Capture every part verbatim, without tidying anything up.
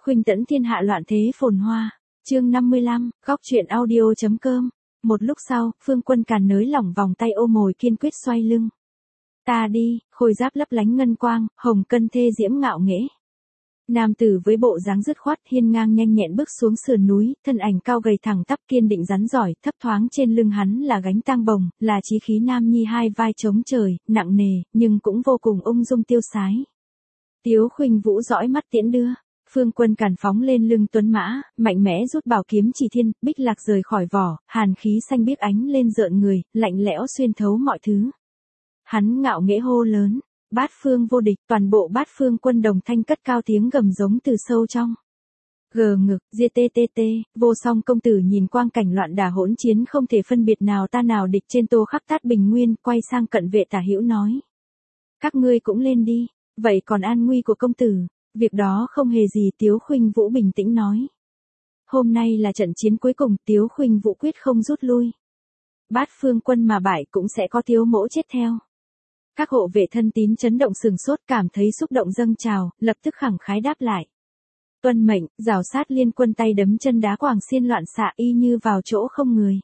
Khuynh tẫn thiên hạ loạn thế phồn hoa. Chương năm mươi lăm, góc truyện audio.com. Một lúc sau, Phương Quân Càn nới lỏng vòng tay ôm mồi kiên quyết xoay lưng. Ta đi, khôi giáp lấp lánh ngân quang, hồng cân thê diễm ngạo nghễ. Nam tử với bộ dáng dứt khoát hiên ngang nhanh nhẹn bước xuống sườn núi, thân ảnh cao gầy thẳng tắp kiên định rắn giỏi, thấp thoáng trên lưng hắn là gánh tang bồng, là chí khí nam nhi hai vai chống trời, nặng nề, nhưng cũng vô cùng ung dung tiêu sái. Tiếu Khuynh Vũ dõi mắt tiễn đưa. Phương Quân Càn phóng lên lưng tuấn mã, mạnh mẽ rút bảo kiếm chỉ thiên, bích lạc rời khỏi vỏ, hàn khí xanh biếc ánh lên rợn người, lạnh lẽo xuyên thấu mọi thứ. Hắn ngạo nghễ hô lớn, bát phương vô địch, toàn bộ bát phương quân đồng thanh cất cao tiếng gầm giống từ sâu trong. Gờ ngực, gitt, vô song công tử nhìn quang cảnh loạn đả hỗn chiến không thể phân biệt nào ta nào địch trên tô khắc tát bình nguyên, quay sang cận vệ Tả Hữu nói. Các ngươi cũng lên đi, vậy còn an nguy của công tử? Việc đó không hề gì, Tiếu Khuynh Vũ bình tĩnh nói. Hôm nay là trận chiến cuối cùng, Tiếu Khuynh Vũ quyết không rút lui. Bát phương quân mà bại cũng sẽ có Tiếu mỗ chết theo. Các hộ vệ thân tín chấn động sừng sốt, cảm thấy xúc động dâng trào, lập tức khẳng khái đáp lại. Tuân mệnh, rào sát liên quân tay đấm chân đá quảng xiên loạn xạ y như vào chỗ không người.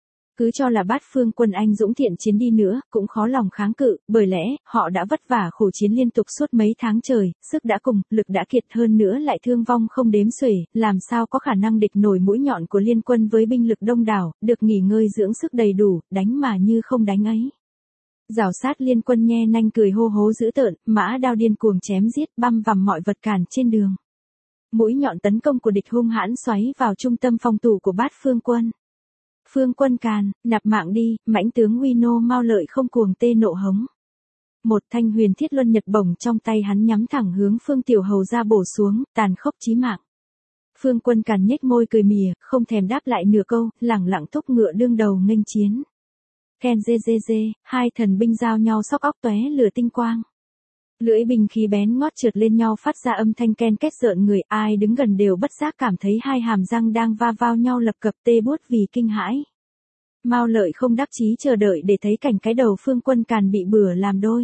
Cứ cho là bát phương quân anh dũng thiện chiến đi nữa, cũng khó lòng kháng cự, bởi lẽ, họ đã vất vả khổ chiến liên tục suốt mấy tháng trời, sức đã cùng, lực đã kiệt hơn nữa lại thương vong không đếm xuể, làm sao có khả năng địch nổi mũi nhọn của liên quân với binh lực đông đảo, được nghỉ ngơi dưỡng sức đầy đủ, đánh mà như không đánh ấy. Rào sát liên quân nhe nanh cười hô hố dữ tợn, mã đao điên cuồng chém giết, băm vằm mọi vật cản trên đường. Mũi nhọn tấn công của địch hung hãn xoáy vào trung tâm phòng thủ của bát phương quân. Phương Quân Càn, nạp mạng đi, mãnh tướng uy nô mau lợi không cuồng tê nộ hống. Một thanh huyền thiết luân nhật bổng trong tay hắn nhắm thẳng hướng Phương Tiểu Hầu ra bổ xuống, tàn khốc chí mạng. Phương Quân Càn nhếch môi cười mỉa, không thèm đáp lại nửa câu, lẳng lặng thúc ngựa đương đầu nghênh chiến. Ken dê dê dê, hai thần binh giao nhau xóc óc tóe lửa tinh quang. Lưỡi binh khí bén ngót trượt lên nhau phát ra âm thanh ken két rợn người, ai đứng gần đều bất giác cảm thấy hai hàm răng đang va vào nhau lập cập tê buốt vì kinh hãi. Mao Lợi không đắc chí chờ đợi để thấy cảnh cái đầu Phương Quân Càn bị bừa làm đôi.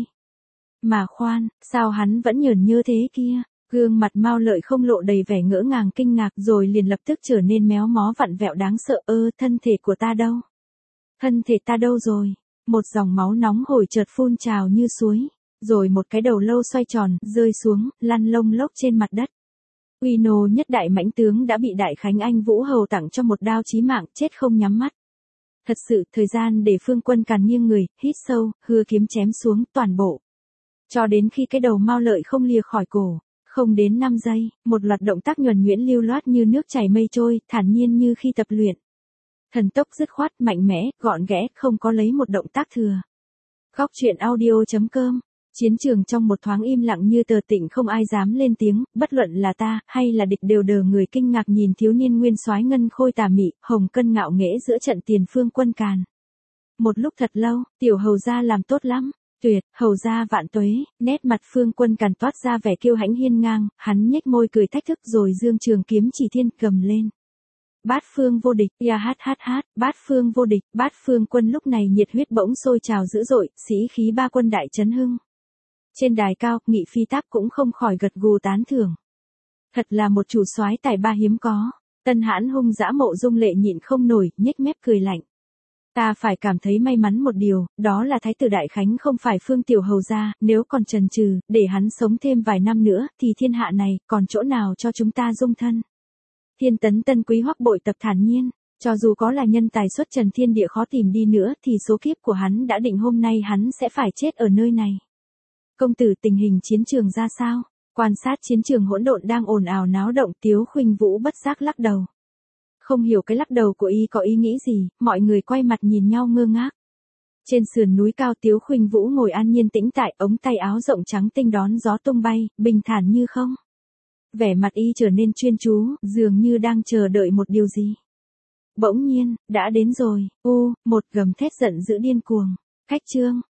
Mà khoan, sao hắn vẫn nhởn nhơ thế kia? Gương mặt Mao Lợi không lộ đầy vẻ ngỡ ngàng kinh ngạc rồi liền lập tức trở nên méo mó vặn vẹo đáng sợ. Ơ, thân thể của ta đâu? Thân thể ta đâu rồi? Một dòng máu nóng hổi chợt phun trào như suối. Rồi một cái đầu lâu xoay tròn, rơi xuống, lăn lông lốc trên mặt đất. Uy nô nhất đại mãnh tướng đã bị Đại Khánh Anh Vũ Hầu tặng cho một đao chí mạng, chết không nhắm mắt. Thật sự, thời gian để Phương Quân Càn nghiêng người, hít sâu, hưa kiếm chém xuống toàn bộ. Cho đến khi cái đầu Mao Lợi không lìa khỏi cổ, không đến năm giây, một loạt động tác nhuần nhuyễn lưu loát như nước chảy mây trôi, thản nhiên như khi tập luyện. Thần tốc dứt khoát, mạnh mẽ, gọn ghẽ, không có lấy một động tác thừa. Góc truyện audio.com. Chiến trường trong một thoáng im lặng như tờ tịnh, không ai dám lên tiếng, bất luận là ta, hay là địch đều đờ người kinh ngạc nhìn thiếu niên nguyên soái ngân khôi tà mị, hồng cân ngạo nghễ giữa trận tiền Phương Quân Càn. Một lúc thật lâu, Tiểu Hầu gia làm tốt lắm, tuyệt, hầu gia vạn tuế, nét mặt Phương Quân Càn toát ra vẻ kiêu hãnh hiên ngang, hắn nhếch môi cười thách thức rồi dương trường kiếm chỉ thiên cầm lên. Bát phương vô địch, ya hát hát hát, bát phương vô địch, bát phương quân lúc này nhiệt huyết bỗng sôi trào dữ dội, sĩ khí ba quân đại chấn hưng. Trên đài cao, Nghị Phi Táp cũng không khỏi gật gù tán thưởng. Thật là một chủ soái tài ba hiếm có. Tân Hãn hung dã Mộ Dung Lệ nhịn không nổi, nhếch mép cười lạnh. Ta phải cảm thấy may mắn một điều, đó là Thái tử Đại Khánh không phải Phương Tiểu Hầu gia, nếu còn chần chừ, để hắn sống thêm vài năm nữa, thì thiên hạ này, còn chỗ nào cho chúng ta dung thân. Thiên Tấn Tân Quý Hoắc bội tập thản nhiên, cho dù có là nhân tài xuất trần thiên địa khó tìm đi nữa thì số kiếp của hắn đã định hôm nay hắn sẽ phải chết ở nơi này. Công tử, tình hình chiến trường ra sao? Quan sát chiến trường hỗn độn đang ồn ào náo động, Tiếu Khuynh Vũ bất giác lắc đầu. Không hiểu cái lắc đầu của y có ý nghĩ gì, mọi người quay mặt nhìn nhau ngơ ngác. Trên sườn núi cao, Tiếu Khuynh Vũ ngồi an nhiên tĩnh tại, ống tay áo rộng trắng tinh đón gió tung bay, bình thản như không. Vẻ mặt y trở nên chuyên chú, dường như đang chờ đợi một điều gì. Bỗng nhiên, đã đến rồi, u, một gầm thét giận dữ điên cuồng. Khách trương,